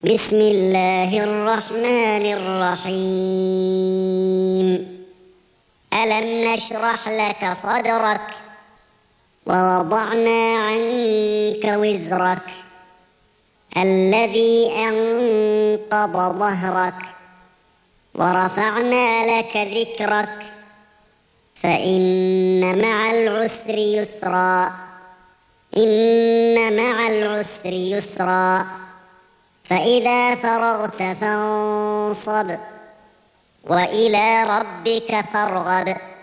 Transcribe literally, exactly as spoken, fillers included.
بسم الله الرحمن الرحيم. ألم نشرح لك صدرك ووضعنا عنك وزرك الذي أنقض ظهرك ورفعنا لك ذكرك فإن مع العسر يسرا إن مع العسر يسرا فإذا فرغت فانصب وإلى ربك فارغب.